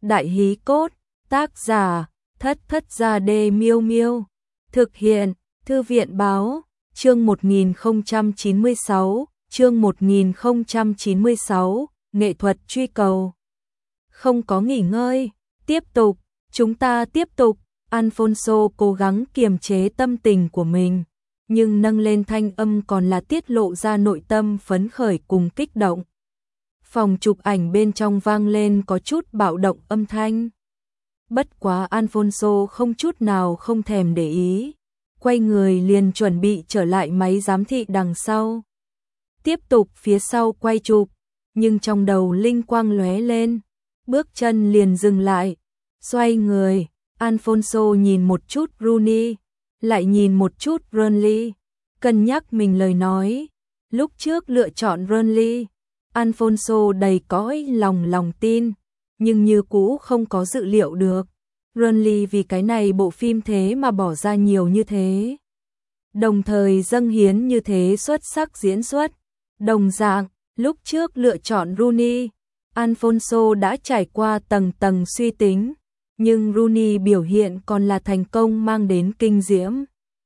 Đại hí cốt, tác giả, Thất Thất Gia Đê Miêu Miêu. Thực hiện, Thư viện báo, chương 1096, chương 1096, nghệ thuật truy cầu. Không có nghỉ ngơi, tiếp tục, chúng ta tiếp tục. Alfonso cố gắng kiềm chế tâm tình của mình, nhưng nâng lên thanh âm còn là tiết lộ ra nội tâm phấn khởi cùng kích động. Phòng chụp ảnh bên trong vang lên có chút bạo động âm thanh. Bất quá Alfonso không chút nào không thèm để ý, quay người liền chuẩn bị trở lại máy giám thị đằng sau. Tiếp tục phía sau quay chụp, nhưng trong đầu linh quang lóe lên, bước chân liền dừng lại, xoay người. Alfonso nhìn một chút Rooney, lại nhìn một chút Burnley, cân nhắc mình lời nói. Lúc trước lựa chọn Burnley, Alfonso đầy cõi lòng tin, nhưng như cũ không có dự liệu được Burnley vì cái này bộ phim thế mà bỏ ra nhiều như thế, đồng thời dâng hiến như thế xuất sắc diễn xuất. Đồng dạng, lúc trước lựa chọn Rooney, Alfonso đã trải qua tầng tầng suy tính, nhưng Rooney biểu hiện còn là thành công mang đến kinh diễm.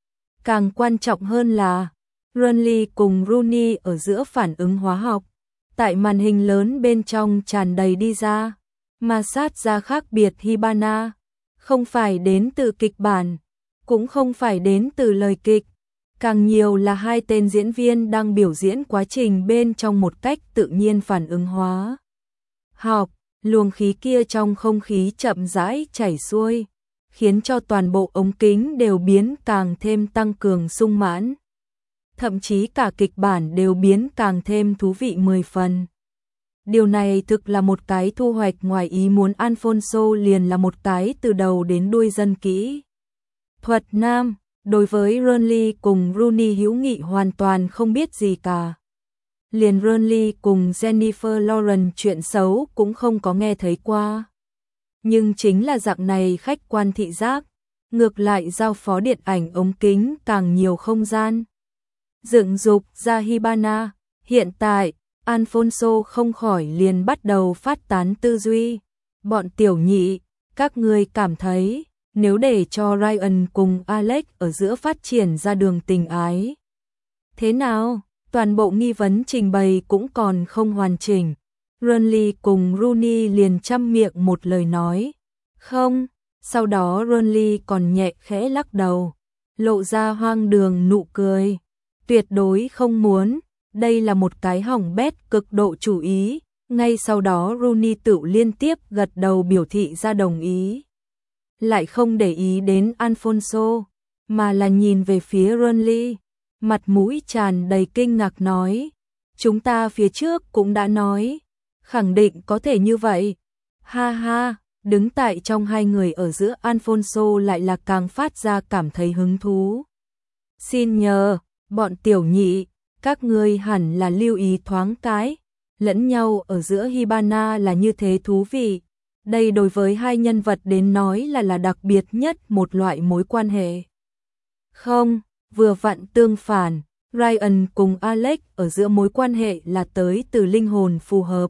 Càng quan trọng hơn là, Burnley cùng Rooney ở giữa phản ứng hóa học, tại màn hình lớn bên trong tràn đầy đi ra, mà sát ra khác biệt Hibana, không phải đến từ kịch bản, cũng không phải đến từ lời kịch, càng nhiều là hai tên diễn viên đang biểu diễn quá trình bên trong một cách tự nhiên phản ứng hóa học. Luồng khí kia trong không khí chậm rãi chảy xuôi, khiến cho toàn bộ ống kính đều biến càng thêm tăng cường sung mãn. Thậm chí cả kịch bản đều biến càng thêm thú vị 10 phần. Điều này thực là một cái thu hoạch ngoài ý muốn. Alfonso liền là một cái từ đầu đến đuôi dân kỹ thuật nam, đối với Burnley cùng Rooney hữu nghị hoàn toàn không biết gì cả. Liền Burnley cùng Jennifer Lawrence chuyện xấu cũng không có nghe thấy qua. Nhưng chính là dạng này khách quan thị giác, ngược lại giao phó điện ảnh ống kính càng nhiều không gian. Dựng dục ra Hibana, hiện tại, Alfonso không khỏi liền bắt đầu phát tán tư duy. Bọn tiểu nhị, các ngươi cảm thấy, nếu để cho Ryan cùng Alex ở giữa phát triển ra đường tình ái, thế nào? Toàn bộ nghi vấn trình bày cũng còn không hoàn chỉnh. Burnley cùng Rooney liền chăm miệng một lời nói, không, sau đó Burnley còn nhẹ khẽ lắc đầu, lộ ra hoang đường nụ cười. Tuyệt đối không muốn, đây là một cái hỏng bét cực độ chủ ý. Ngay sau đó Rooney tự liên tiếp gật đầu biểu thị ra đồng ý. Lại không để ý đến Alfonso, mà là nhìn về phía Burnley, mặt mũi tràn đầy kinh ngạc nói, chúng ta phía trước cũng đã nói, khẳng định có thể như vậy. Ha ha, đứng tại trong hai người ở giữa Alfonso lại là càng phát ra cảm thấy hứng thú. Xin nhờ, bọn tiểu nhị, các ngươi hẳn là lưu ý thoáng cái, lẫn nhau ở giữa Hibana là như thế thú vị. Đây đối với hai nhân vật đến nói là đặc biệt nhất một loại mối quan hệ. Không, vừa vặn tương phản, Ryan cùng Alex ở giữa mối quan hệ là tới từ linh hồn phù hợp.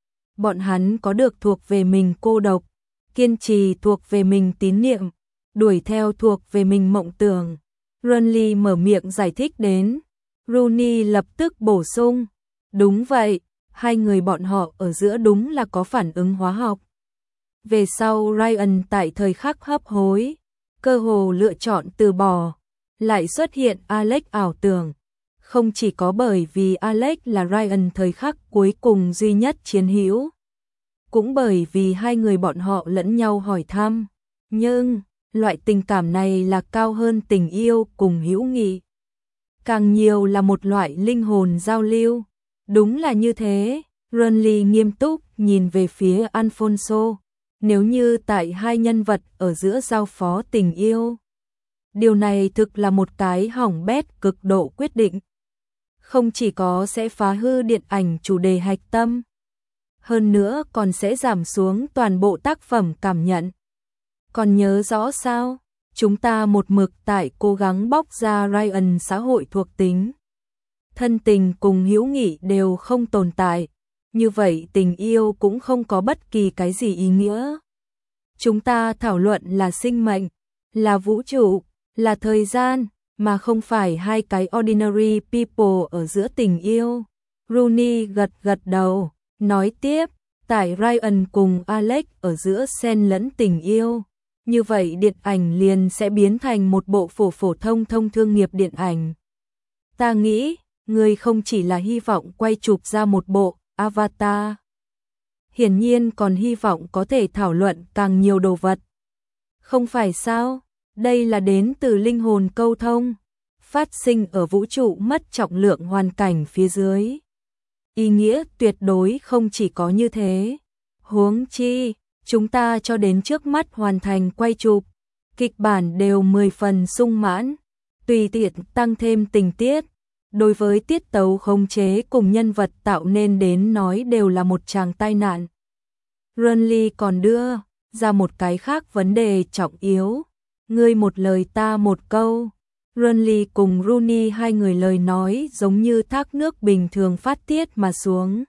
Bọn hắn có được thuộc về mình cô độc, kiên trì thuộc về mình tín niệm, đuổi theo thuộc về mình mộng tưởng. Burnley mở miệng giải thích đến, Rooney lập tức bổ sung, đúng vậy, hai người bọn họ ở giữa đúng là có phản ứng hóa học. Về sau Ryan tại thời khắc hấp hối, cơ hồ lựa chọn từ bỏ, lại xuất hiện Alex ảo tưởng. Không chỉ có bởi vì Alex là Ryan thời khắc cuối cùng duy nhất chiến hữu, cũng bởi vì hai người bọn họ lẫn nhau hỏi thăm. Nhưng, loại tình cảm này là cao hơn tình yêu cùng hữu nghị. Càng nhiều là một loại linh hồn giao lưu. Đúng là như thế, Burnley nghiêm túc nhìn về phía Alfonso. Nếu như tại hai nhân vật ở giữa giao phó tình yêu, điều này thực là một cái hỏng bét cực độ quyết định. Không chỉ có sẽ phá hư điện ảnh chủ đề hạch tâm, hơn nữa còn sẽ giảm xuống toàn bộ tác phẩm cảm nhận. Còn nhớ rõ sao? Chúng ta một mực tại cố gắng bóc ra Ryan xã hội thuộc tính. Thân tình cùng hữu nghị đều không tồn tại. Như vậy tình yêu cũng không có bất kỳ cái gì ý nghĩa. Chúng ta thảo luận là sinh mệnh, là vũ trụ, là thời gian, mà không phải hai cái ordinary people ở giữa tình yêu. Rooney gật gật đầu, nói tiếp, tại Ryan cùng Alex ở giữa xen lẫn tình yêu. Như vậy điện ảnh liền sẽ biến thành một bộ phổ thông thông thương nghiệp điện ảnh. Ta nghĩ, người không chỉ là hy vọng quay chụp ra một bộ Avatar. Hiển nhiên còn hy vọng có thể thảo luận càng nhiều đồ vật. Không phải sao? Đây là đến từ linh hồn câu thông, phát sinh ở vũ trụ mất trọng lượng hoàn cảnh phía dưới. Ý nghĩa tuyệt đối không chỉ có như thế. Huống chi, chúng ta cho đến trước mắt hoàn thành quay chụp, kịch bản đều 10 phần sung mãn, tùy tiện tăng thêm tình tiết. Đối với tiết tấu khống chế cùng nhân vật tạo nên đến nói đều là một tràng tai nạn. Runley còn đưa ra một cái khác vấn đề trọng yếu. Ngươi một lời ta một câu. Runley cùng Rooney hai người lời nói giống như thác nước bình thường phát tiết mà xuống.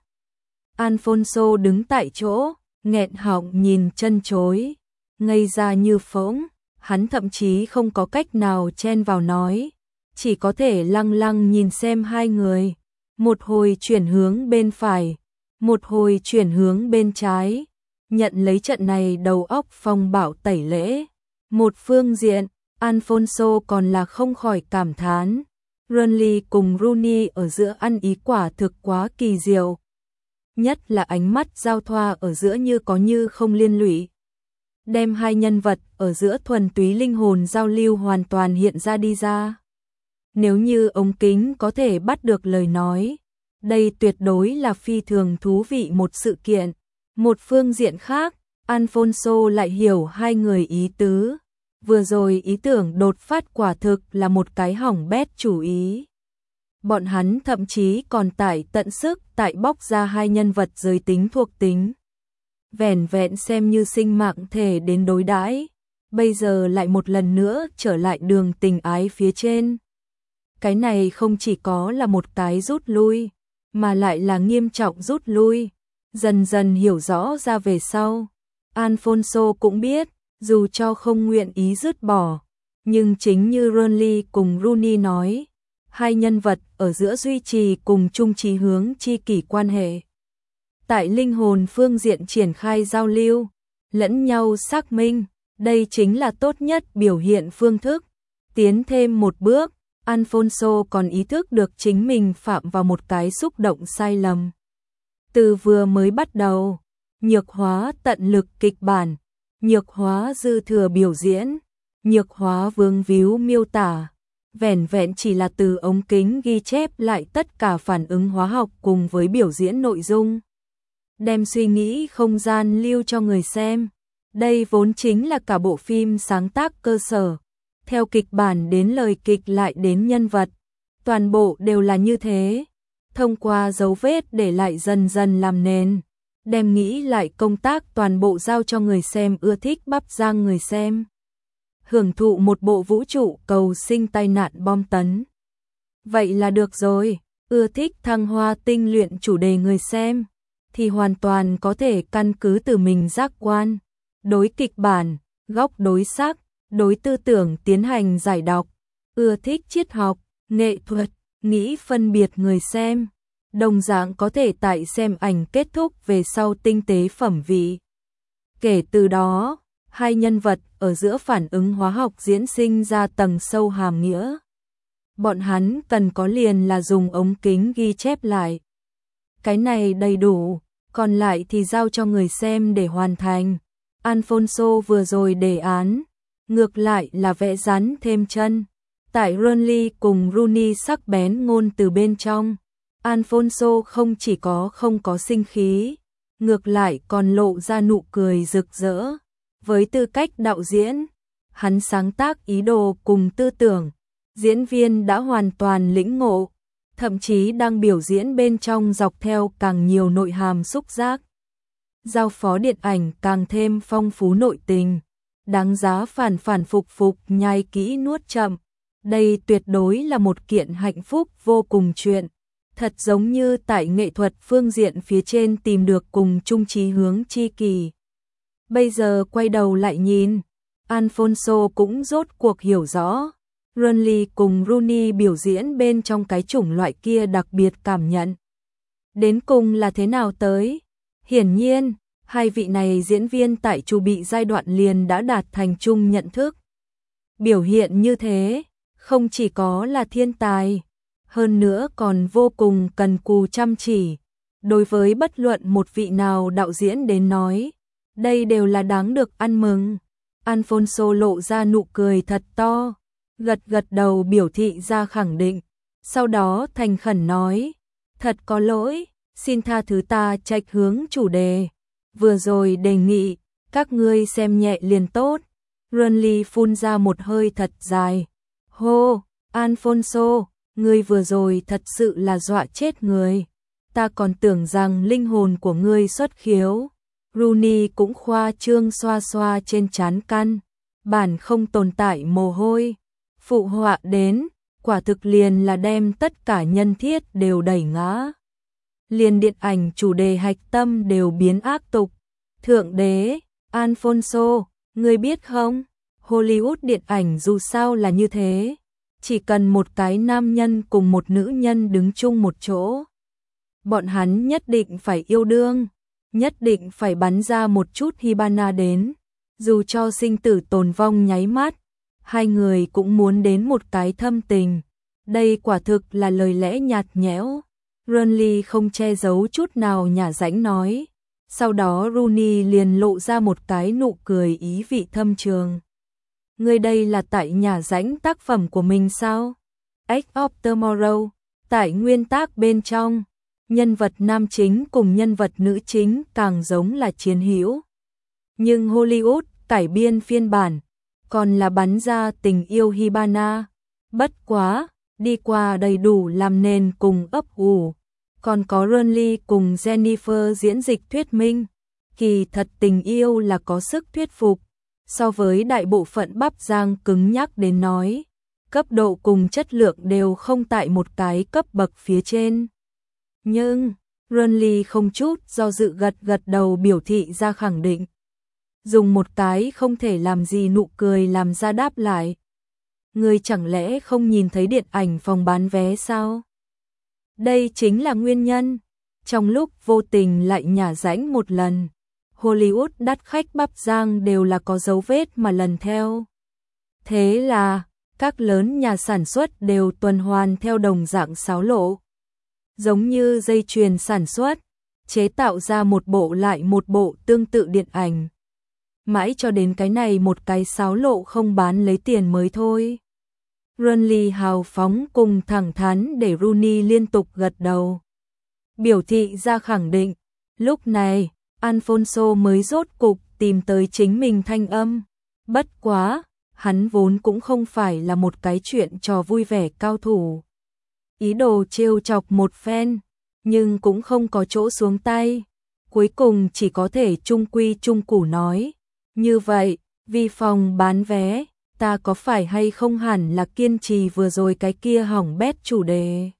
Alfonso đứng tại chỗ, nghẹn họng nhìn chân chối, ngây ra như phỗng, hắn thậm chí không có cách nào chen vào nói, chỉ có thể lăng lăng nhìn xem hai người, một hồi chuyển hướng bên phải, một hồi chuyển hướng bên trái, nhận lấy trận này đầu óc phong bạo tẩy lễ. Một phương diện, Alfonso còn là không khỏi cảm thán, Runley cùng Rooney ở giữa ăn ý quả thực quá kỳ diệu. Nhất là ánh mắt giao thoa ở giữa như có như không liên lụy. Đem hai nhân vật ở giữa thuần túy linh hồn giao lưu hoàn toàn hiện ra đi ra. Nếu như ống kính có thể bắt được lời nói, đây tuyệt đối là phi thường thú vị một sự kiện. Một phương diện khác, Alfonso lại hiểu hai người ý tứ. Vừa rồi ý tưởng đột phát quả thực là một cái hỏng bét chủ ý. Bọn hắn thậm chí còn tải tận sức tại bóc ra hai nhân vật giới tính thuộc tính. Vẻn vẹn xem như sinh mạng thể đến đối đãi, bây giờ lại một lần nữa trở lại đường tình ái phía trên. Cái này không chỉ có là một cái rút lui, mà lại là nghiêm trọng rút lui. Dần dần hiểu rõ ra về sau, Alfonso cũng biết, dù cho không nguyện ý dứt bỏ, nhưng chính như Runley cùng Rooney nói, hai nhân vật ở giữa duy trì cùng chung chí hướng chi kỷ quan hệ. Tại linh hồn phương diện triển khai giao lưu, lẫn nhau xác minh, đây chính là tốt nhất biểu hiện phương thức. Tiến thêm một bước, Alfonso còn ý thức được chính mình phạm vào một cái xúc động sai lầm. Từ vừa mới bắt đầu, nhược hóa tận lực kịch bản, nhược hóa dư thừa biểu diễn, nhược hóa vương víu miêu tả, vẻn vẹn chỉ là từ ống kính ghi chép lại tất cả phản ứng hóa học cùng với biểu diễn nội dung. Đem suy nghĩ không gian lưu cho người xem. Đây vốn chính là cả bộ phim sáng tác cơ sở. Theo kịch bản đến lời kịch lại đến nhân vật. Toàn bộ đều là như thế. Thông qua dấu vết để lại dần dần làm nền. Đem nghĩ lại công tác toàn bộ giao cho người xem ưa thích bắp rang người xem. Hưởng thụ một bộ vũ trụ cầu sinh tai nạn bom tấn. Vậy là được rồi, ưa thích thăng hoa tinh luyện chủ đề người xem, thì hoàn toàn có thể căn cứ từ mình giác quan, đối kịch bản, góc đối sắc, đối tư tưởng tiến hành giải đọc, ưa thích triết học, nghệ thuật, nghĩ phân biệt người xem. Đồng dạng có thể tại xem ảnh kết thúc về sau tinh tế phẩm vị. Kể từ đó, hai nhân vật ở giữa phản ứng hóa học diễn sinh ra tầng sâu hàm nghĩa. Bọn hắn cần có liền là dùng ống kính ghi chép lại. Cái này đầy đủ, còn lại thì giao cho người xem để hoàn thành. Alfonso vừa rồi đề án, ngược lại là vẽ rắn thêm chân. Tại Runley cùng Rooney sắc bén ngôn từ bên trong, Alfonso không chỉ không có sinh khí, ngược lại còn lộ ra nụ cười rực rỡ. Với tư cách đạo diễn, hắn sáng tác ý đồ cùng tư tưởng, diễn viên đã hoàn toàn lĩnh ngộ, thậm chí đang biểu diễn bên trong dọc theo càng nhiều nội hàm xúc giác. Giao phó điện ảnh càng thêm phong phú nội tình, đáng giá phản phục nhai kỹ nuốt chậm. Đây tuyệt đối là một kiện hạnh phúc vô cùng chuyện. Thật giống như tại nghệ thuật phương diện phía trên tìm được cùng chung chí hướng chi kỳ. Bây giờ quay đầu lại nhìn, Alphonso cũng rốt cuộc hiểu rõ. Burnley cùng Rooney biểu diễn bên trong cái chủng loại kia đặc biệt cảm nhận. Đến cùng là thế nào tới? Hiển nhiên, hai vị này diễn viên tại chu bị giai đoạn liền đã đạt thành chung nhận thức. Biểu hiện như thế, không chỉ có là thiên tài, hơn nữa còn vô cùng cần cù chăm chỉ. Đối với bất luận một vị nào đạo diễn đến nói, đây đều là đáng được ăn mừng. Alphonso lộ ra nụ cười thật to, gật gật đầu biểu thị ra khẳng định, sau đó thành khẩn nói, thật có lỗi, xin tha thứ ta chệch hướng chủ đề, vừa rồi đề nghị, các ngươi xem nhẹ liền tốt. Burnley phun ra một hơi thật dài, hô, Alphonso, ngươi vừa rồi thật sự là dọa chết người, ta còn tưởng rằng linh hồn của ngươi xuất khiếu. Rooney cũng khoa trương xoa xoa trên trán căn, bản không tồn tại mồ hôi, phụ họa đến, quả thực liền là đem tất cả nhân thiết đều đẩy ngã. Liền điện ảnh chủ đề hạch tâm đều biến ác tục. Thượng đế, Alphonso, ngươi biết không, Hollywood điện ảnh dù sao là như thế, chỉ cần một cái nam nhân cùng một nữ nhân đứng chung một chỗ, bọn hắn nhất định phải yêu đương, nhất định phải bắn ra một chút hibana đến, dù cho sinh tử tồn vong nháy mắt, hai người cũng muốn đến một cái thâm tình. Đây quả thực là lời lẽ nhạt nhẽo. Burnley không che giấu chút nào nhả rãnh nói. Sau đó Rooney liền lộ ra một cái nụ cười ý vị thâm trường. Ngươi đây là tại nhả rãnh tác phẩm của mình sao? Edge of Tomorrow, tại nguyên tác bên trong, nhân vật nam chính cùng nhân vật nữ chính càng giống là chiến hữu. Nhưng Hollywood cải biên phiên bản, còn là bắn ra tình yêu hibana. Bất quá, đi qua đầy đủ làm nền cùng ấp ủ. Còn có Burnley cùng Jennifer diễn dịch thuyết minh. Kỳ thật tình yêu là có sức thuyết phục. So với đại bộ phận bắp giang cứng nhắc đến nói, cấp độ cùng chất lượng đều không tại một cái cấp bậc phía trên. Nhưng, Burnley không chút do dự gật gật đầu biểu thị ra khẳng định. Dùng một cái không thể làm gì nụ cười làm ra đáp lại. Ngươi chẳng lẽ không nhìn thấy điện ảnh phòng bán vé sao? Đây chính là nguyên nhân. Trong lúc vô tình lại nhả rãnh một lần, Hollywood đắt khách bắp giang đều là có dấu vết mà lần theo. Thế là, các lớn nhà sản xuất đều tuần hoàn theo đồng dạng xáo lộ. Giống như dây chuyền sản xuất, chế tạo ra một bộ lại một bộ tương tự điện ảnh. Mãi cho đến cái này một cái xáo lộ không bán lấy tiền mới thôi. Burnley hào phóng cùng thẳng thắn để Rooney liên tục gật đầu. Biểu thị ra khẳng định, lúc này, Alphonso mới rốt cục tìm tới chính mình thanh âm. Bất quá, hắn vốn cũng không phải là một cái chuyện trò vui vẻ cao thủ. Ý đồ trêu chọc một phen, nhưng cũng không có chỗ xuống tay. Cuối cùng chỉ có thể trung quy trung củ nói. Như vậy, vì phòng bán vé, ta có phải hay không hẳn là kiên trì vừa rồi cái kia hỏng bét chủ đề.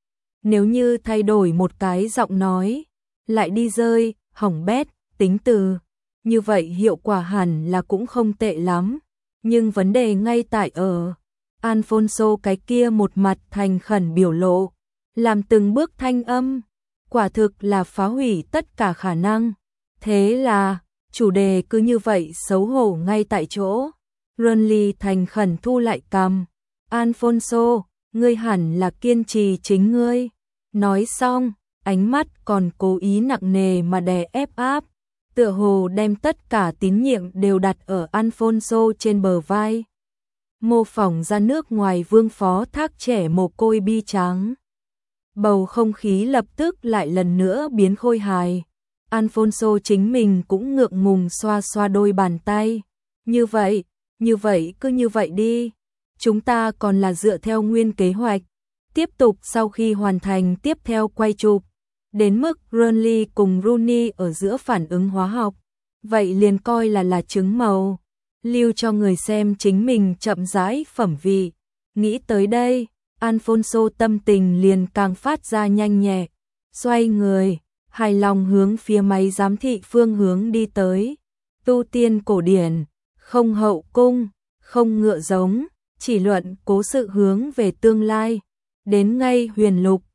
Nếu như thay đổi một cái giọng nói, lại đi rơi, hỏng bét, tính từ, như vậy hiệu quả hẳn là cũng không tệ lắm. Nhưng vấn đề ngay tại ở, Alphonso cái kia một mặt thành khẩn biểu lộ, làm từng bước thanh âm, quả thực là phá hủy tất cả khả năng. Thế là, chủ đề cứ như vậy xấu hổ ngay tại chỗ. Burnley thành khẩn thu lại cằm. Alphonso, ngươi hẳn là kiên trì chính ngươi. Nói xong, ánh mắt còn cố ý nặng nề mà đè ép áp. Tựa hồ đem tất cả tín nhiệm đều đặt ở Alphonso trên bờ vai. Mô phỏng ra nước ngoài vương phó thác trẻ mồ côi bi tráng. Bầu không khí lập tức lại lần nữa biến khôi hài. Alphonso chính mình cũng ngượng ngùng xoa xoa đôi bàn tay. Như vậy cứ như vậy đi. Chúng ta còn là dựa theo nguyên kế hoạch. Tiếp tục sau khi hoàn thành tiếp theo quay chụp. Đến mức Burnley cùng Rooney ở giữa phản ứng hóa học. Vậy liền coi là trứng màu. Lưu cho người xem chính mình chậm rãi phẩm vị. Nghĩ tới đây, Alphonso tâm tình liền càng phát ra nhanh nhẹ. Xoay người, hài lòng hướng phía máy giám thị phương hướng đi tới. tu tiên cổ điển, không hậu cung, không ngựa giống, chỉ luận cố sự hướng về tương lai. Đến ngay huyền lục,